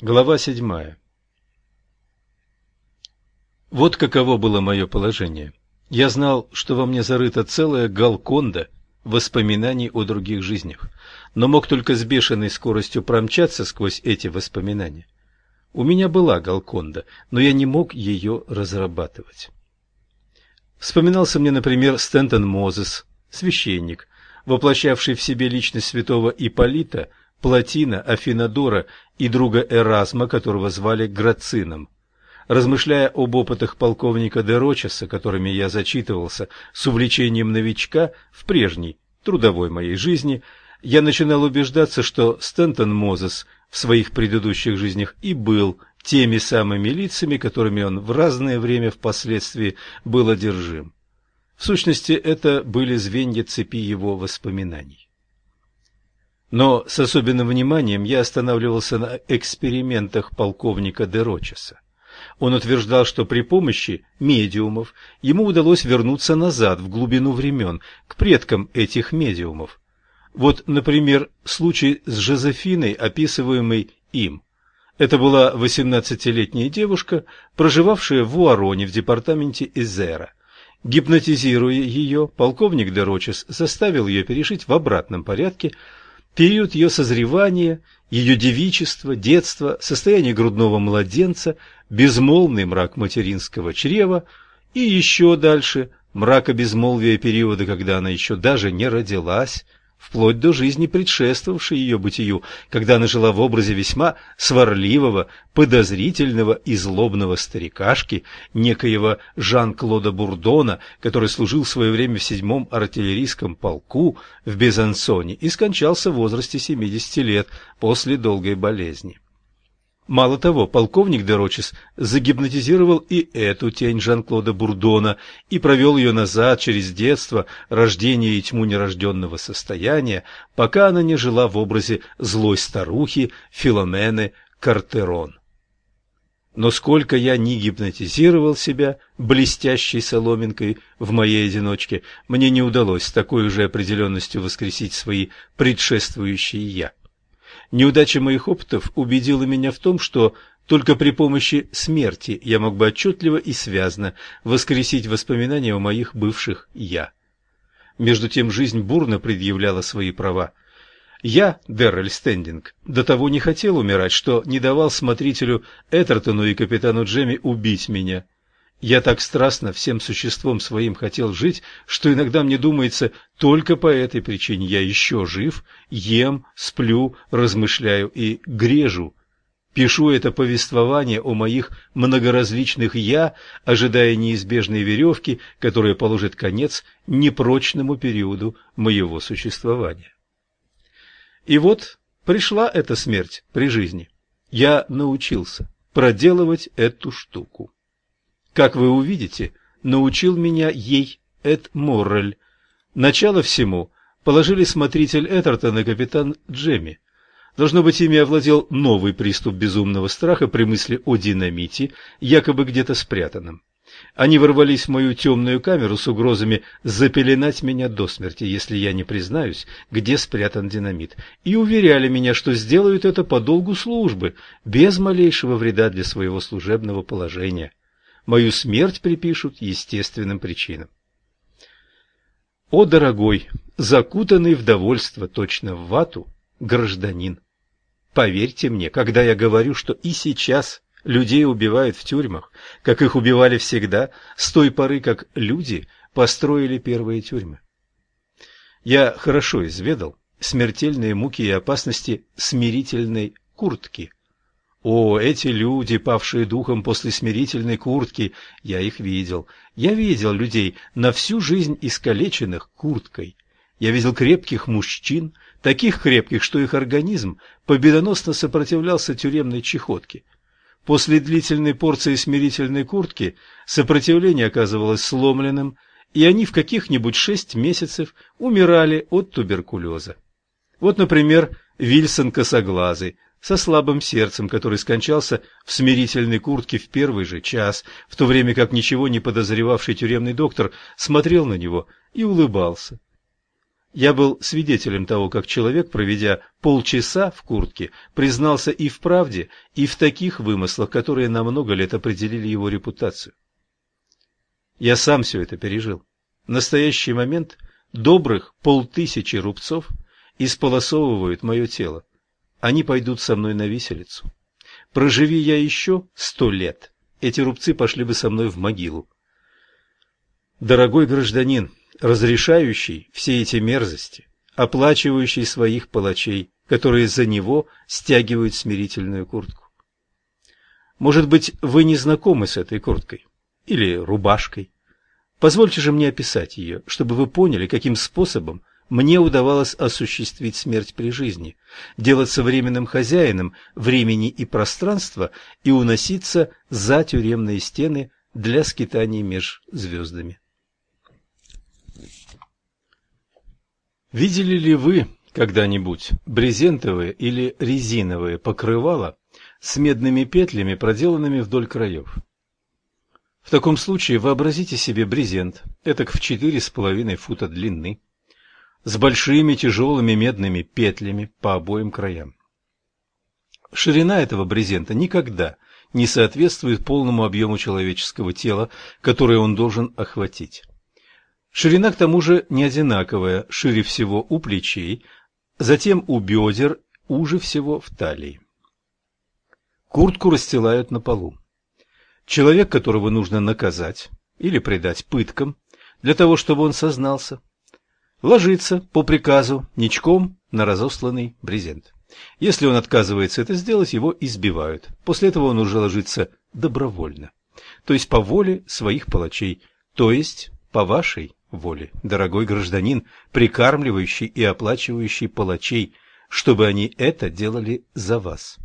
Глава 7. Вот каково было мое положение. Я знал, что во мне зарыта целая Галконда воспоминаний о других жизнях, но мог только с бешеной скоростью промчаться сквозь эти воспоминания. У меня была Галконда, но я не мог ее разрабатывать. Вспоминался мне, например, Стентон Мозес, священник, воплощавший в себе личность святого Ипполита, Платина, Афинадора и друга Эразма, которого звали Грацином. Размышляя об опытах полковника де Рочеса, которыми я зачитывался с увлечением новичка в прежней трудовой моей жизни, я начинал убеждаться, что Стентон Мозес в своих предыдущих жизнях и был теми самыми лицами, которыми он в разное время впоследствии был одержим. В сущности, это были звенья цепи его воспоминаний. Но с особенным вниманием я останавливался на экспериментах полковника де Рочеса. Он утверждал, что при помощи медиумов ему удалось вернуться назад, в глубину времен, к предкам этих медиумов. Вот, например, случай с Жозефиной, описываемый им. Это была 18-летняя девушка, проживавшая в Уароне в департаменте Изера. Гипнотизируя ее, полковник де Рочес заставил ее пережить в обратном порядке период ее созревания, ее девичества, детства, состояние грудного младенца, безмолвный мрак материнского чрева и еще дальше мрака безмолвия периода, когда она еще даже не родилась, вплоть до жизни, предшествовавшей ее бытию, когда она жила в образе весьма сварливого, подозрительного и злобного старикашки, некоего Жан-Клода Бурдона, который служил в свое время в 7-м артиллерийском полку в Безансоне и скончался в возрасте 70 лет после долгой болезни. Мало того, полковник де Рочес загипнотизировал и эту тень Жан-Клода Бурдона и провел ее назад через детство, рождение и тьму нерожденного состояния, пока она не жила в образе злой старухи Филомены Картерон. Но сколько я ни гипнотизировал себя блестящей соломинкой в моей одиночке, мне не удалось с такой же определенностью воскресить свои предшествующие «я». Неудача моих опытов убедила меня в том, что только при помощи смерти я мог бы отчетливо и связно воскресить воспоминания о моих бывших «я». Между тем жизнь бурно предъявляла свои права. Я, Деррель Стендинг, до того не хотел умирать, что не давал смотрителю Этертону и капитану Джемми убить меня. Я так страстно всем существом своим хотел жить, что иногда мне думается, только по этой причине я еще жив, ем, сплю, размышляю и грежу. Пишу это повествование о моих многоразличных «я», ожидая неизбежной веревки, которая положит конец непрочному периоду моего существования. И вот пришла эта смерть при жизни. Я научился проделывать эту штуку. Как вы увидите, научил меня ей Эд Моррель. Начало всему положили смотритель Этертон и капитан Джемми. Должно быть, ими овладел новый приступ безумного страха при мысли о динамите, якобы где-то спрятанном. Они ворвались в мою темную камеру с угрозами запеленать меня до смерти, если я не признаюсь, где спрятан динамит, и уверяли меня, что сделают это по долгу службы, без малейшего вреда для своего служебного положения. Мою смерть припишут естественным причинам. О, дорогой, закутанный в довольство, точно в вату, гражданин! Поверьте мне, когда я говорю, что и сейчас людей убивают в тюрьмах, как их убивали всегда, с той поры, как люди построили первые тюрьмы. Я хорошо изведал смертельные муки и опасности смирительной куртки. О, эти люди, павшие духом после смирительной куртки, я их видел. Я видел людей, на всю жизнь искалеченных курткой. Я видел крепких мужчин, таких крепких, что их организм победоносно сопротивлялся тюремной чахотке. После длительной порции смирительной куртки сопротивление оказывалось сломленным, и они в каких-нибудь 6 месяцев умирали от туберкулеза. Вот, например, Вильсон Косоглазый, со слабым сердцем, который скончался в смирительной куртке в первый же час, в то время как ничего не подозревавший тюремный доктор смотрел на него и улыбался. Я был свидетелем того, как человек, проведя полчаса в куртке, признался и в правде, и в таких вымыслах, которые на много лет определили его репутацию. Я сам все это пережил. В настоящий момент добрых 500 рубцов исполосовывают мое тело. Они пойдут со мной на виселицу. Проживи я еще 100 лет, эти рубцы пошли бы со мной в могилу. Дорогой гражданин, разрешающий все эти мерзости, оплачивающий своих палачей, которые за него стягивают смирительную куртку. Может быть, вы не знакомы с этой курткой или рубашкой. Позвольте же мне описать ее, чтобы вы поняли, каким способом мне удавалось осуществить смерть при жизни, делаться временным хозяином времени и пространства и уноситься за тюремные стены для скитаний меж звездами. Видели ли вы когда-нибудь брезентовые или резиновые покрывала с медными петлями, проделанными вдоль краев? В таком случае вообразите себе брезент, этак в 4,5 фута длины, с большими тяжелыми медными петлями по обоим краям. Ширина этого брезента никогда не соответствует полному объему человеческого тела, которое он должен охватить. Ширина к тому же не одинаковая, шире всего у плечей, затем у бедер, уже всего в талии. Куртку расстилают на полу. Человек, которого нужно наказать или предать пыткам, для того, чтобы он сознался, ложится по приказу ничком на разосланный брезент. Если он отказывается это сделать, его избивают. После этого он уже ложится добровольно, то есть по воле своих палачей, то есть по вашей воле, дорогой гражданин, прикармливающий и оплачивающий палачей, чтобы они это делали за вас.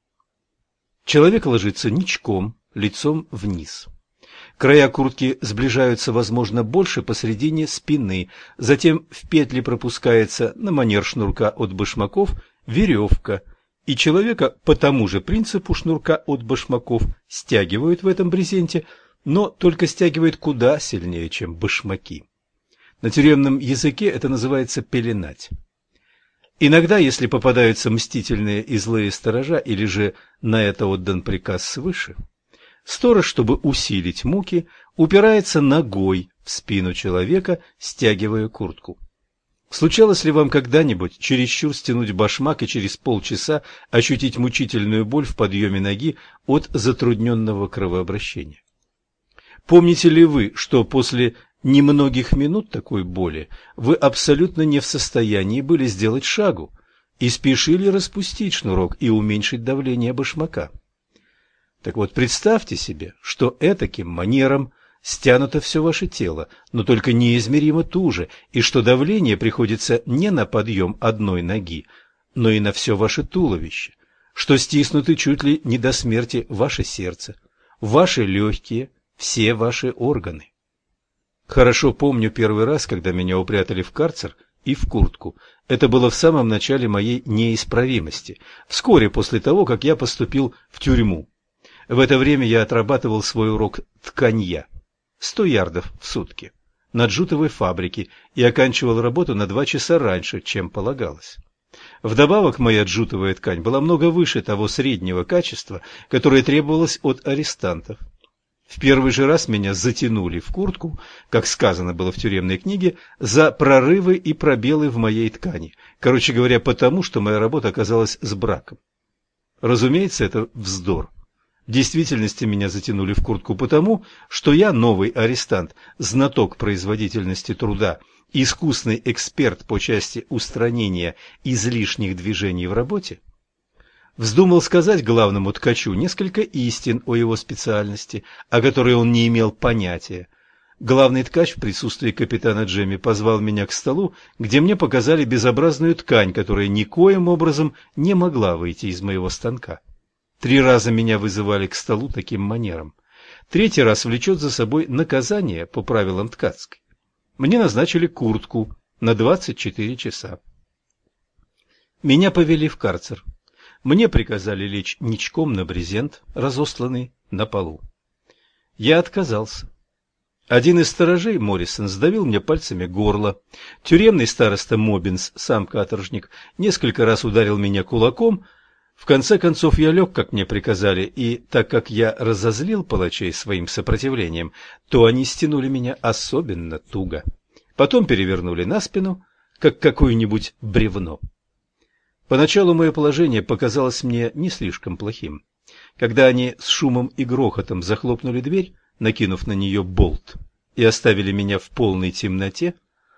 Человек ложится ничком, лицом вниз. Края куртки сближаются, возможно, больше посредине спины, затем в петли пропускается на манер шнурка от башмаков веревка, и человека по тому же принципу шнурка от башмаков стягивают в этом брезенте, но только стягивают куда сильнее, чем башмаки. На тюремном языке это называется пеленать. Иногда, если попадаются мстительные и злые сторожа, или же на это отдан приказ свыше, сторож, чтобы усилить муки, упирается ногой в спину человека, стягивая куртку. Случалось ли вам когда-нибудь чересчур стянуть башмак и через полчаса ощутить мучительную боль в подъеме ноги от затрудненного кровообращения? Помните ли вы, что после немногих минут такой боли вы абсолютно не в состоянии были сделать шагу и спешили распустить шнурок и уменьшить давление башмака? Так вот, представьте себе, что этаким манером стянуто все ваше тело, но только неизмеримо туже, и что давление приходится не на подъем одной ноги, но и на все ваше туловище, что стиснуты чуть ли не до смерти ваше сердце, ваши легкие, все ваши органы. Хорошо помню первый раз, когда меня упрятали в карцер и в куртку. Это было в самом начале моей неисправимости, вскоре после того, как я поступил в тюрьму. В это время я отрабатывал свой урок тканья, 100 ярдов в сутки, на джутовой фабрике и оканчивал работу на 2 часа раньше, чем полагалось. Вдобавок, моя джутовая ткань была много выше того среднего качества, которое требовалось от арестантов. В первый же раз меня затянули в куртку, как сказано было в тюремной книге, за прорывы и пробелы в моей ткани. Короче говоря, потому, что моя работа оказалась с браком. Разумеется, это вздор. В действительности меня затянули в куртку потому, что я новый арестант, знаток производительности труда, искусный эксперт по части устранения излишних движений в работе, вздумал сказать главному ткачу несколько истин о его специальности, о которой он не имел понятия. Главный ткач в присутствии капитана Джемми позвал меня к столу, где мне показали безобразную ткань, которая никоим образом не могла выйти из моего станка. 3 раза меня вызывали к столу таким манером. 3-й раз влечет за собой наказание по правилам ткацкой. Мне назначили куртку на 24 часа. Меня повели в карцер. Мне приказали лечь ничком на брезент, разосланный на полу. Я отказался. Один из сторожей, Моррисон, сдавил мне пальцами горло. Тюремный староста Моббинс, сам каторжник, несколько раз ударил меня кулаком. В конце концов я лег, как мне приказали, и так как я разозлил палачей своим сопротивлением, то они стянули меня особенно туго. Потом перевернули на спину, как какое-нибудь бревно. Поначалу мое положение показалось мне не слишком плохим. Когда они с шумом и грохотом захлопнули дверь, накинув на нее болт, и оставили меня в полной темноте,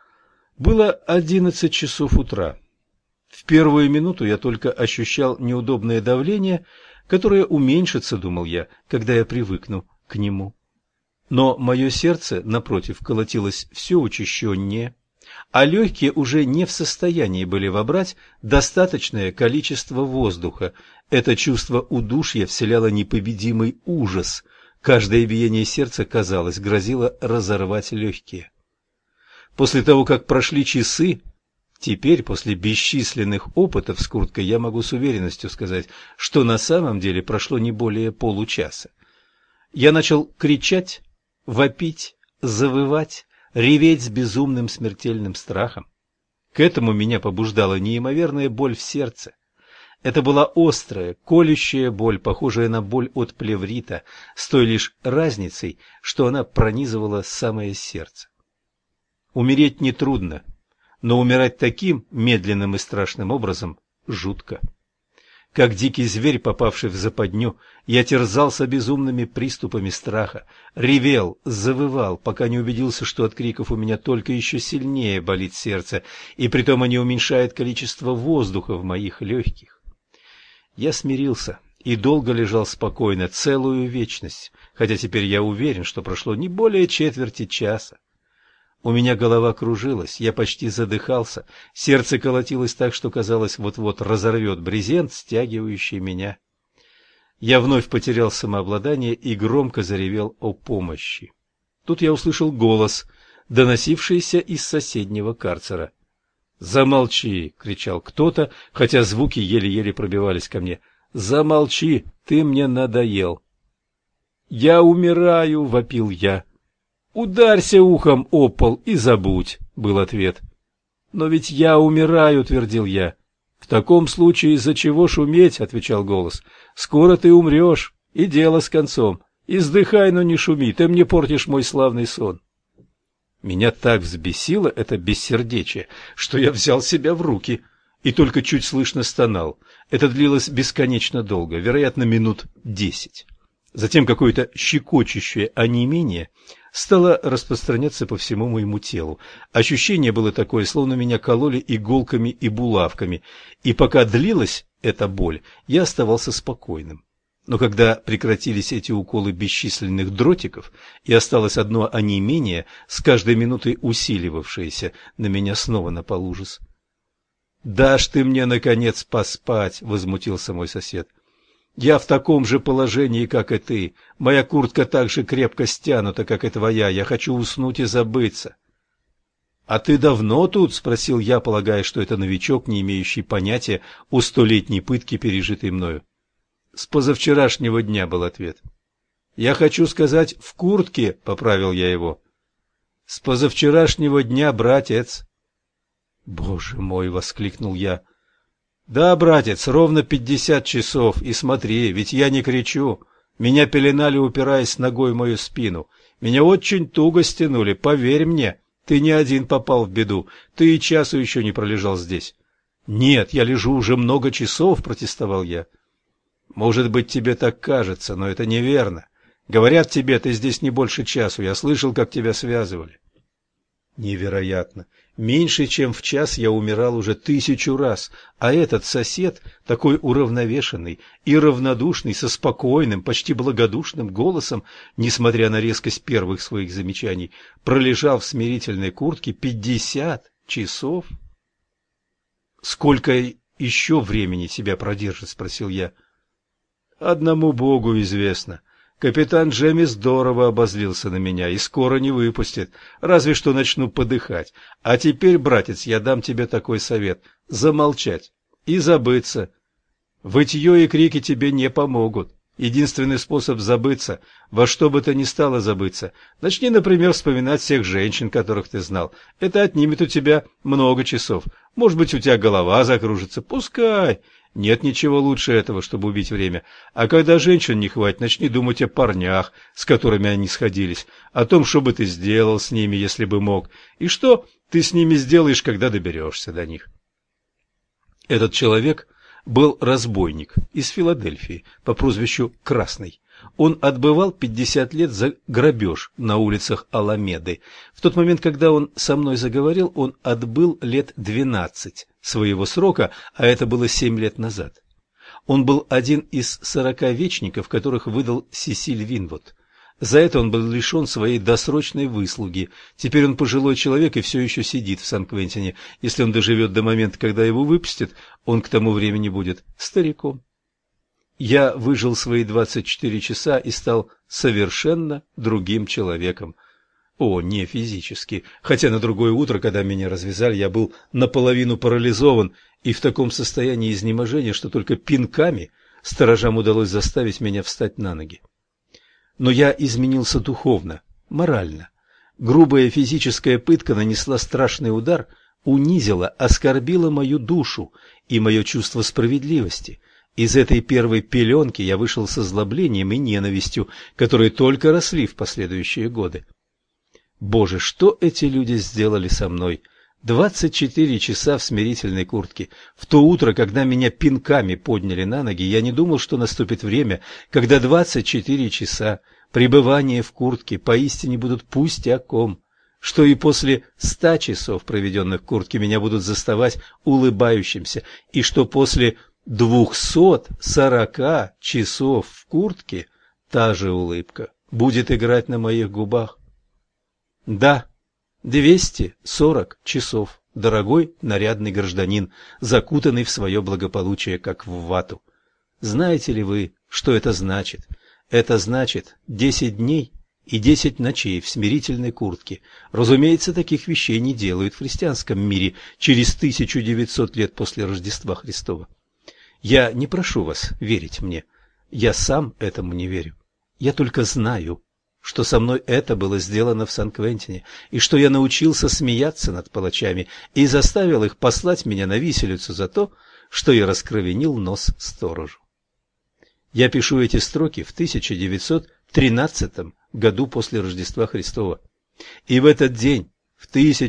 было 11 часов утра. В первую минуту я только ощущал неудобное давление, которое уменьшится, думал я, когда я привыкну к нему. Но мое сердце, напротив, колотилось все учащеннее, а легкие уже не в состоянии были вобрать достаточное количество воздуха. Это чувство удушья вселяло непобедимый ужас. Каждое биение сердца, казалось, грозило разорвать легкие. После того, как прошли часы, теперь, после бесчисленных опытов с курткой, я могу с уверенностью сказать, что на самом деле прошло не более получаса. Я начал кричать, вопить, завывать, реветь с безумным смертельным страхом. К этому меня побуждала неимоверная боль в сердце. Это была острая, колющая боль, похожая на боль от плеврита, с той лишь разницей, что она пронизывала самое сердце. Умереть нетрудно, но умирать таким медленным и страшным образом жутко. Как дикий зверь, попавший в западню, я терзался безумными приступами страха, ревел, завывал, пока не убедился, что от криков у меня только еще сильнее болит сердце, и притом они уменьшают количество воздуха в моих легких. Я смирился и долго лежал спокойно, целую вечность, хотя теперь я уверен, что прошло не более четверти часа. У меня голова кружилась, я почти задыхался, сердце колотилось так, что казалось, вот-вот разорвет брезент, стягивающий меня. Я вновь потерял самообладание и громко заревел о помощи. Тут я услышал голос, доносившийся из соседнего карцера. «Замолчи!» — кричал кто-то, хотя звуки еле-еле пробивались ко мне. «Замолчи! Ты мне надоел!» «Я умираю!» — вопил я. «Ударься ухом о пол и забудь!» — был ответ. «Но ведь я умираю!» — твердил я. «В таком случае из-за чего шуметь?» — отвечал голос. «Скоро ты умрешь, и дело с концом. Издыхай, но не шуми, ты мне портишь мой славный сон». Меня так взбесило это бессердечие, что я взял себя в руки и только чуть слышно стонал. Это длилось бесконечно долго, вероятно, минут 10. Затем какое-то щекочущее онемение стало распространяться по всему моему телу. Ощущение было такое, словно меня кололи иголками и булавками, и пока длилась эта боль, я оставался спокойным. Но когда прекратились эти уколы бесчисленных дротиков и осталось одно онемение, с каждой минутой усиливавшееся, на меня снова напал ужас. «Дашь ты мне, наконец, поспать!» — возмутился мой сосед. «Я в таком же положении, как и ты. Моя куртка так же крепко стянута, как и твоя. Я хочу уснуть и забыться». «А ты давно тут?» — спросил я, полагая, что это новичок, не имеющий понятия о столетней пытке, пережитой мною. «С позавчерашнего дня», — был ответ. «Я хочу сказать, в куртке», — поправил я его. «С позавчерашнего дня, братец». «Боже мой!» — воскликнул я. «Да, братец, ровно 50 часов, и смотри, ведь я не кричу. Меня пеленали, упираясь ногой в мою спину. Меня очень туго стянули, поверь мне, ты не один попал в беду, ты и часу еще не пролежал здесь». «Нет, я лежу уже много часов», — протестовал я. «Может быть, тебе так кажется, но это неверно. Говорят тебе, ты здесь не больше часу, я слышал, как тебя связывали». Невероятно. Меньше чем в час я умирал уже 1000 раз, а этот сосед, такой уравновешенный и равнодушный, со спокойным, почти благодушным голосом, несмотря на резкость первых своих замечаний, пролежал в смирительной куртке 50 часов. «Сколько еще времени тебя продержит?» — спросил я. «Одному Богу известно. Капитан Джемми здорово обозлился на меня и скоро не выпустит, разве что начну подыхать. А теперь, братец, я дам тебе такой совет — замолчать и забыться. Вытье и крики тебе не помогут. Единственный способ забыться, во что бы то ни стало забыться. Начни, например, вспоминать всех женщин, которых ты знал. Это отнимет у тебя много часов. Может быть, у тебя голова закружится. Пускай. Нет ничего лучше этого, чтобы убить время. А когда женщин не хватит, начни думать о парнях, с которыми они сходились, о том, что бы ты сделал с ними, если бы мог, и что ты с ними сделаешь, когда доберешься до них. Этот человек был разбойник из Филадельфии по прозвищу Красный. Он отбывал 50 лет за грабеж на улицах Аламеды. В тот момент, когда он со мной заговорил, он отбыл лет 12 своего срока, а это было 7 лет назад. Он был один из 40 вечников, которых выдал Сесиль Винвуд. За это он был лишен своей досрочной выслуги. Теперь он пожилой человек и все еще сидит в Сан-Квентине. Если он доживет до момента, когда его выпустят, он к тому времени будет стариком. Я выжил свои 24 часа и стал совершенно другим человеком. О, не физически. Хотя на другое утро, когда меня развязали, я был наполовину парализован и в таком состоянии изнеможения, что только пинками сторожам удалось заставить меня встать на ноги. Но я изменился духовно, морально. Грубая физическая пытка нанесла страшный удар, унизила, оскорбила мою душу и мое чувство справедливости. Из этой первой пеленки я вышел с озлоблением и ненавистью, которые только росли в последующие годы. Боже, что эти люди сделали со мной! 24 часа в смирительной куртке. В то утро, когда меня пинками подняли на ноги, я не думал, что наступит время, когда 24 часа пребывания в куртке поистине будут пустяком, что и после 100 часов, проведенных в куртке, меня будут заставать улыбающимся, и что после 240 часов в куртке та же улыбка будет играть на моих губах. Да, 240 часов, дорогой нарядный гражданин, закутанный в свое благополучие, как в вату. Знаете ли вы, что это значит? Это значит 10 дней и 10 ночей в смирительной куртке. Разумеется, таких вещей не делают в христианском мире через 1900 лет после Рождества Христова. Я не прошу вас верить мне. Я сам этому не верю. Я только знаю, что со мной это было сделано в Сан-Квентине, и что я научился смеяться над палачами и заставил их послать меня на виселицу за то, что я раскровенил нос сторожу. Я пишу эти строки в 1913 году после Рождества Христова. И в этот день, в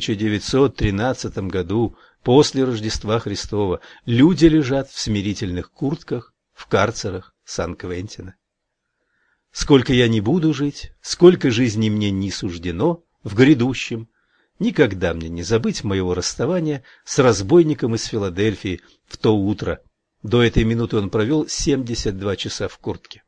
1913 году после Рождества Христова, люди лежат в смирительных куртках в карцерах Сан-Квентина. Сколько я не буду жить, сколько жизни мне не суждено в грядущем, никогда мне не забыть моего расставания с разбойником из Филадельфии в то утро. До этой минуты он провел 72 часа в куртке.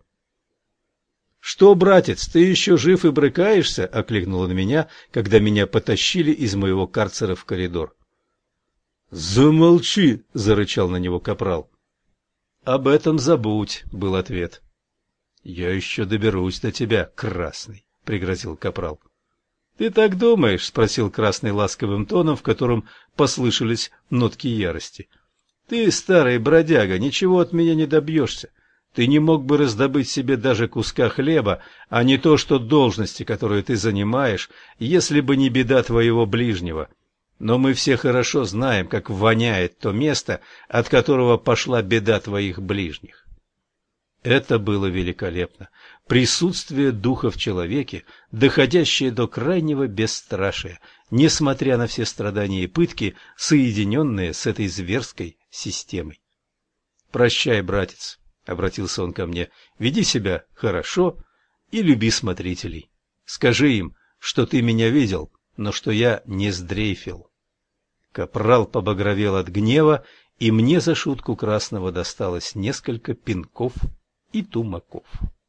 — Что, братец, ты еще жив и брыкаешься? — окликнул он меня, когда меня потащили из моего карцера в коридор. — Замолчи! — зарычал на него капрал. — Об этом забудь, — был ответ. — Я еще доберусь до тебя, Красный, — пригрозил капрал. — Ты так думаешь? — спросил Красный ласковым тоном, в котором послышались нотки ярости. — Ты, старый бродяга, ничего от меня не добьешься. Ты не мог бы раздобыть себе даже куска хлеба, а не то, что должности, которую ты занимаешь, если бы не беда твоего ближнего. Но мы все хорошо знаем, как воняет то место, от которого пошла беда твоих ближних. Это было великолепно. Присутствие духа в человеке, доходящее до крайнего бесстрашия, несмотря на все страдания и пытки, соединенные с этой зверской системой. «Прощай, братец», — обратился он ко мне, — «веди себя хорошо и люби смотрителей. Скажи им, что ты меня видел, но что я не сдрейфил». Капрал побагровел от гнева, и мне за шутку Красного досталось несколько пинков и тумаков.